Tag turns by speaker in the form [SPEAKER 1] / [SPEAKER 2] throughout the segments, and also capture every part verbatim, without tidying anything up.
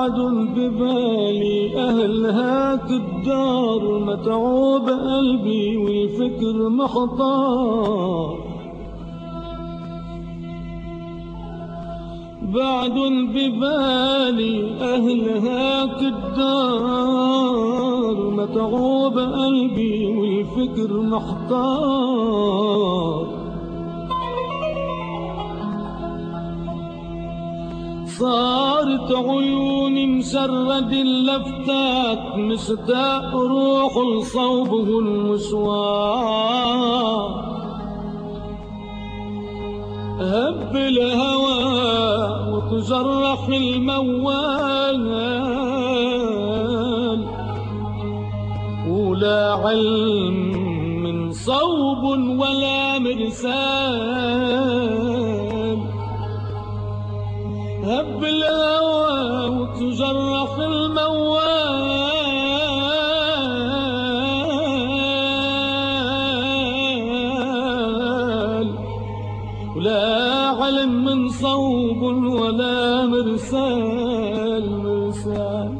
[SPEAKER 1] بعد ببالي أهلهاك الدار، متعوب قلبي والفكر محتار. بعد ببالي أهلهاك الدار، متعوب قلبي والفكر محتار. صارت عيوني مسرد اللفتات، مشتاق روح لصوبه المشوار. هب الهوى وتجرح الموال، ولا علم من صوب ولا مرسال. هب الهوى وتجرح الموال، ولا علم من صوب ولا مرسال مرسال.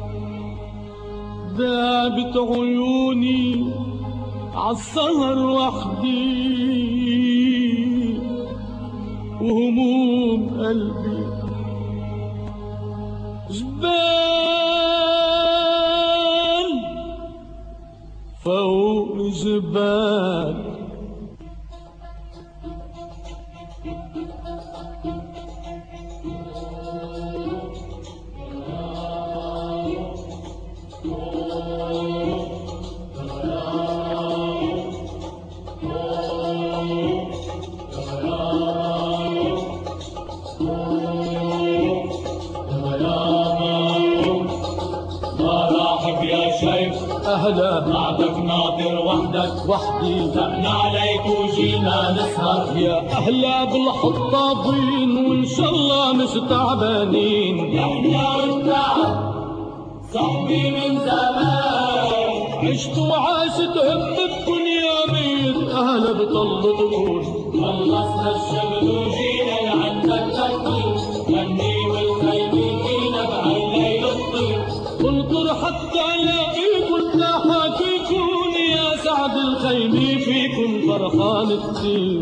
[SPEAKER 1] ذابت عيوني عالسهر وحدي، وهموم قلبي جبال فوق جبال. أهلا
[SPEAKER 2] بعدك ناطر وحدك
[SPEAKER 1] وحدي،
[SPEAKER 2] دقنا عليك وجينا نسهر.
[SPEAKER 1] يا أهلا بالحطابين وإن شاء الله مش تعبانين.
[SPEAKER 2] نحنا والتعب صحبي من زمان،
[SPEAKER 1] عشت وعاشت همتكن يا ميت أهلا بطلتكن.
[SPEAKER 2] خلصنا الشغل وجينا لعندك تكتب، غني والخيمة فينا بهالليل الطير.
[SPEAKER 1] انطر حتى الاقيكن لاحاكيكن، يا سعد الخيمي فيكن فرحان كتير.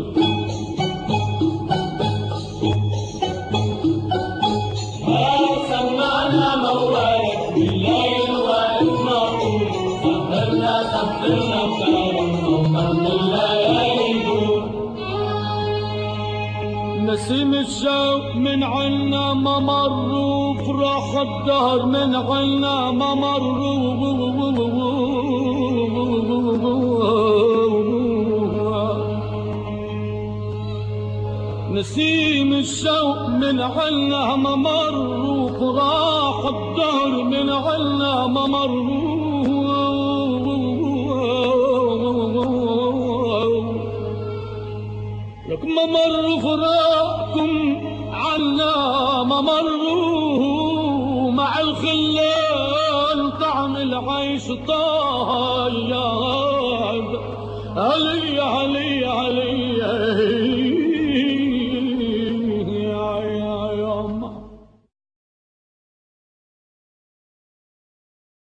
[SPEAKER 2] هاو سمعنا موالك بالليل واقف معقول، سهرنا سهرنا وكرمنا وكرنا الليالي دور.
[SPEAKER 1] نسيم الشوق من عنا ما مر، وفراح الدهر من عنا ما مر. نسيم الشوق من عنا ما مر، وفراح الدهر من عنا ما مر. لك ما مر فراقكم عنا ما مروا، مع الخلال طعم العيش طايب. علي علي علي